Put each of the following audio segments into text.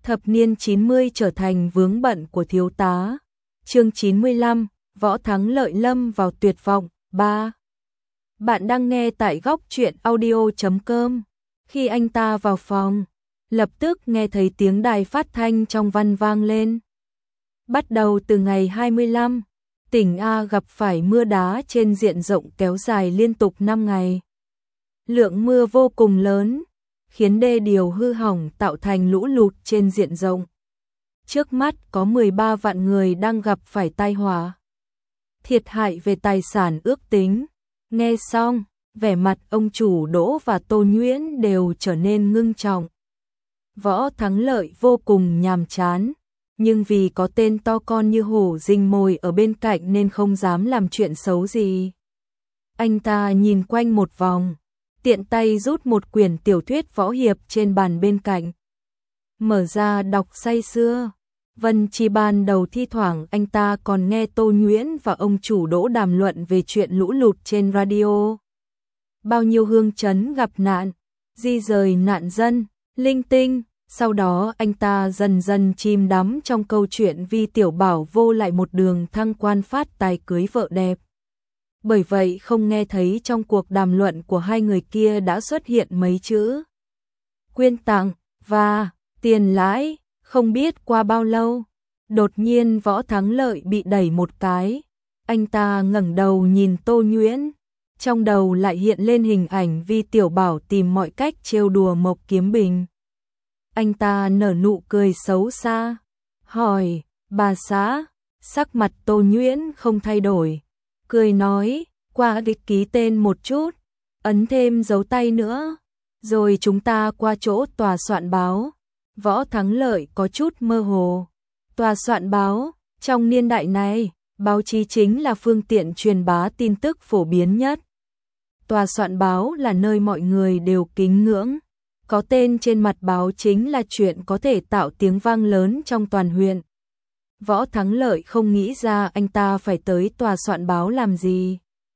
Thập niên 90 trở thành vướng bận của thiếu tá. Chương 95, Võ Thắng Lợi lâm vào tuyệt vọng. 3. Bạn đang nghe tại góc truyện audio.com. Khi anh ta vào phòng, lập tức nghe thấy tiếng đài phát thanh trong văn vang lên. Bắt đầu từ ngày 25, tỉnh A gặp phải mưa đá trên diện rộng kéo dài liên tục 5 ngày. Lượng mưa vô cùng lớn, khiến đê điều hư hỏng tạo thành lũ lụt trên diện rộng. Trước mắt có 13 vạn người đang gặp phải tai họa. Thiệt hại về tài sản ước tính. Nghe xong, vẻ mặt ông chủ Đỗ và Tô Nhuyễn đều trở nên ngưng trọng. Võ Thắng Lợi vô cùng nhàm chán, nhưng vì có tên to con như hổ rình mồi ở bên cạnh nên không dám làm chuyện xấu gì. Anh ta nhìn quanh một vòng, tiện tay rút một quyển tiểu thuyết võ hiệp trên bàn bên cạnh. Mở ra đọc say sưa. Vân chỉ ban đầu thi thoảng anh ta còn nghe Tô Nhuyễn và ông chủ Đỗ đàm luận về chuyện lũ lụt trên radio. Bao nhiêu hương trấn gặp nạn, di rời nạn dân, linh tinh. Sau đó anh ta dần dần chìm đắm trong câu chuyện Vi Tiểu Bảo vô lại một đường thăng quan phát tài cưới vợ đẹp. Bởi vậy không nghe thấy trong cuộc đàm luận của hai người kia đã xuất hiện mấy chữ quyên tặng và tiền lãi. Không biết qua bao lâu, đột nhiên Võ Thắng Lợi bị đẩy một cái. Anh ta ngẩng đầu nhìn Tô Nhuyễn, trong đầu lại hiện lên hình ảnh Vi Tiểu Bảo tìm mọi cách trêu đùa Mộc Kiếm Bình. Anh ta nở nụ cười xấu xa, hỏi, bà xã, sắc mặt Tô Nhuyễn không thay đổi, cười nói, qua địch ký tên một chút, ấn thêm dấu tay nữa, rồi chúng ta qua chỗ tòa soạn báo. Võ Thắng Lợi có chút mơ hồ. Tòa soạn báo, trong niên đại này, báo chí chính là phương tiện truyền bá tin tức phổ biến nhất. Tòa soạn báo là nơi mọi người đều kính ngưỡng. Có tên trên mặt báo chính là chuyện có thể tạo tiếng vang lớn trong toàn huyện. Võ Thắng Lợi không nghĩ ra anh ta phải tới tòa soạn báo làm gì.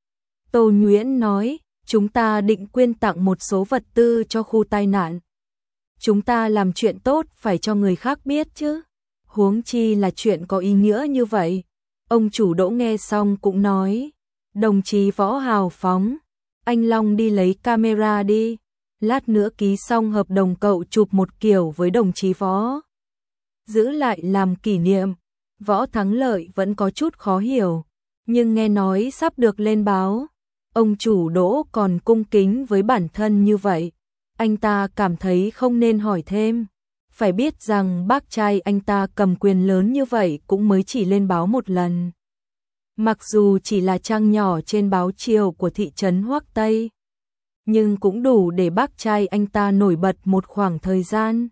Tô Nhuyễn nói, chúng ta định quyên tặng một số vật tư cho khu tai nạn. Chúng ta làm chuyện tốt phải cho người khác biết chứ. Huống chi là chuyện có ý nghĩa như vậy. Ông chủ Đỗ nghe xong cũng nói, đồng chí Võ hào phóng, anh Long đi lấy camera đi. Lát nữa ký xong hợp đồng cậu chụp một kiểu với đồng chí Võ. Giữ lại làm kỷ niệm. Võ Thắng Lợi vẫn có chút khó hiểu, nhưng nghe nói sắp được lên báo. Ông chủ Đỗ còn cung kính với bản thân như vậy. Anh ta cảm thấy không nên hỏi thêm. Phải biết rằng bác trai anh ta cầm quyền lớn như vậy cũng mới chỉ lên báo một lần. Mặc dù chỉ là trang nhỏ trên báo chiều của thị trấn Hoắc Tây, nhưng cũng đủ để bác trai anh ta nổi bật một khoảng thời gian.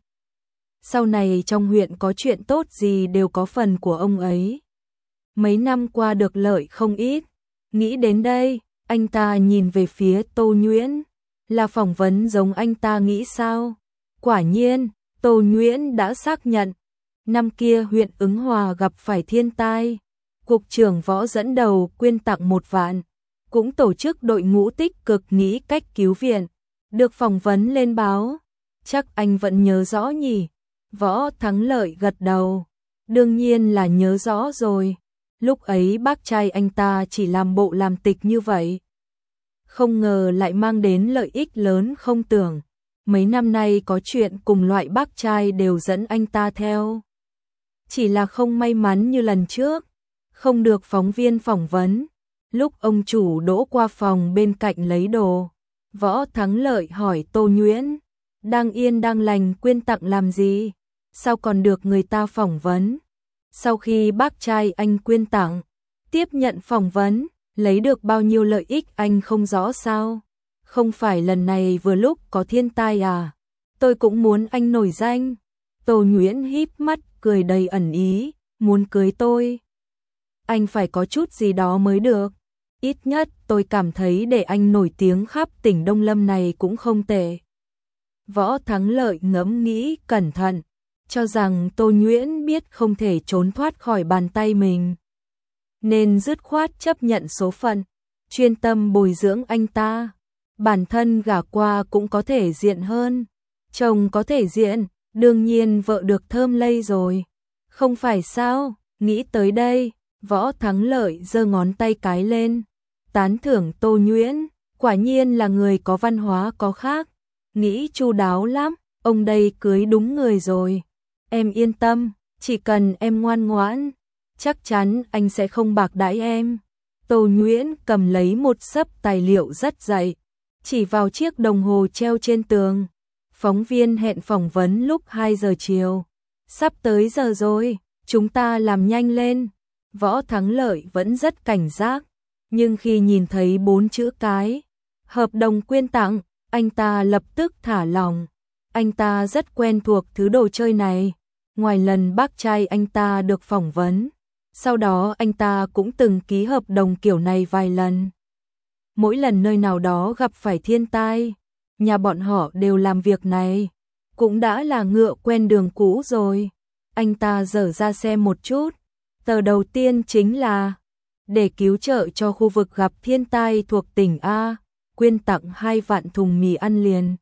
Sau này trong huyện có chuyện tốt gì đều có phần của ông ấy. Mấy năm qua được lợi không ít. Nghĩ đến đây, anh ta nhìn về phía Tô Nhuyễn. Là phỏng vấn giống anh ta nghĩ sao? Quả nhiên, Tô Nhuyễn đã xác nhận. Năm kia huyện Ứng Hòa gặp phải thiên tai. Cục trưởng Võ dẫn đầu quyên tặng 1 vạn. Cũng tổ chức đội ngũ tích cực nghĩ cách cứu viện. Được phỏng vấn lên báo. Chắc anh vẫn nhớ rõ nhỉ? Võ Thắng Lợi gật đầu. Đương nhiên là nhớ rõ rồi. Lúc ấy bác trai anh ta chỉ làm bộ làm tịch như vậy. Không ngờ lại mang đến lợi ích lớn không tưởng. Mấy năm nay có chuyện cùng loại bác trai đều dẫn anh ta theo. Chỉ là không may mắn như lần trước, không được phóng viên phỏng vấn. Lúc ông chủ Đỗ qua phòng bên cạnh lấy đồ, Võ Thắng Lợi hỏi Tô Nhuyễn, đang yên đang lành quyên tặng làm gì? Sao còn được người ta phỏng vấn? Sau khi bác trai anh quyên tặng, tiếp nhận phỏng vấn, lấy được bao nhiêu lợi ích anh không rõ sao? Không phải lần này vừa lúc có thiên tai à? Tôi cũng muốn anh nổi danh. Tô Nhuyễn híp mắt cười đầy ẩn ý, muốn cưới tôi. Anh phải có chút gì đó mới được. Ít nhất tôi cảm thấy để anh nổi tiếng khắp tỉnh Đông Lâm này cũng không tệ. Võ Thắng Lợi ngẫm nghĩ cẩn thận, cho rằng Tô Nhuyễn biết không thể trốn thoát khỏi bàn tay mình. Nên dứt khoát chấp nhận số phận, chuyên tâm bồi dưỡng anh ta. Bản thân gả qua cũng có thể diện hơn, chồng có thể diện, Đương nhiên vợ được thơm lây rồi. Không phải sao? Nghĩ tới đây, Võ Thắng Lợi giơ ngón tay cái lên, tán thưởng Tô Nhuyễn, quả nhiên là người có văn hóa có khác, nghĩ chu đáo lắm, ông đây cưới đúng người rồi. Em yên tâm, chỉ cần em ngoan ngoãn, chắc chắn anh sẽ không bạc đãi em. Tô Nhuyễn cầm lấy một xấp tài liệu rất dày, chỉ vào chiếc đồng hồ treo trên tường. Phóng viên hẹn phỏng vấn lúc 2 giờ chiều. Sắp tới giờ rồi, chúng ta làm nhanh lên. Võ Thắng Lợi vẫn rất cảnh giác, nhưng khi nhìn thấy 4 chữ cái hợp đồng quyên tặng, anh ta lập tức thả lỏng. Anh ta rất quen thuộc thứ đồ chơi này. Ngoài lần bác trai anh ta được phỏng vấn, sau đó anh ta cũng từng ký hợp đồng kiểu này vài lần. Mỗi lần nơi nào đó gặp phải thiên tai, nhà bọn họ đều làm việc này, cũng đã là ngựa quen đường cũ rồi. Anh ta dở ra xem một chút. Tờ đầu tiên chính là để cứu trợ cho khu vực gặp thiên tai thuộc tỉnh A, quyên tặng 2 vạn thùng mì ăn liền.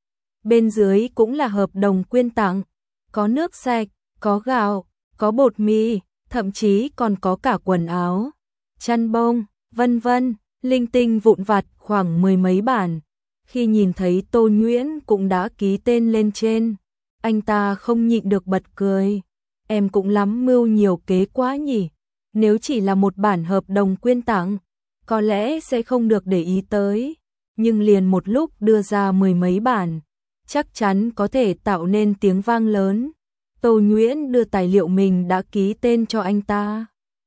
Bên dưới cũng là hợp đồng quyên tặng, có nước sạch, có gạo, có bột mì, thậm chí còn có cả quần áo, chăn bông, vân vân, linh tinh vụn vặt khoảng 10 mấy bản. Khi nhìn thấy Tô Nhuyễn cũng đã ký tên lên trên, anh ta không nhịn được bật cười. Em cũng lắm mưu nhiều kế quá nhỉ, nếu chỉ là một bản hợp đồng quyên tặng, có lẽ sẽ không được để ý tới, nhưng liền một lúc đưa ra 10 mấy bản, chắc chắn có thể tạo nên tiếng vang lớn. Tô Nhuyễn đưa tài liệu mình đã ký tên cho anh ta.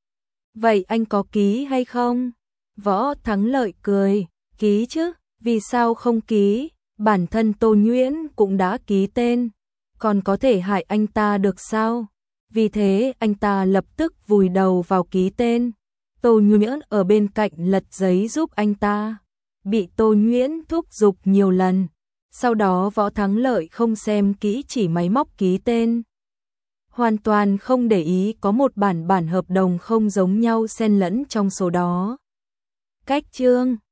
Vậy anh có ký hay không? Võ Thắng Lợi cười, ký chứ, vì sao không ký, bản thân Tô Nhuyễn cũng đã ký tên, còn có thể hại anh ta được sao? Vì thế anh ta lập tức vùi đầu vào ký tên. Tô Nhuyễn ở bên cạnh lật giấy giúp anh ta, bị Tô Nhuyễn thúc giục nhiều lần. Sau đó Võ Thắng Lợi không xem kỹ, chỉ máy móc ký tên, hoàn toàn không để ý có một bản hợp đồng không giống nhau xen lẫn trong số đó. Cách chương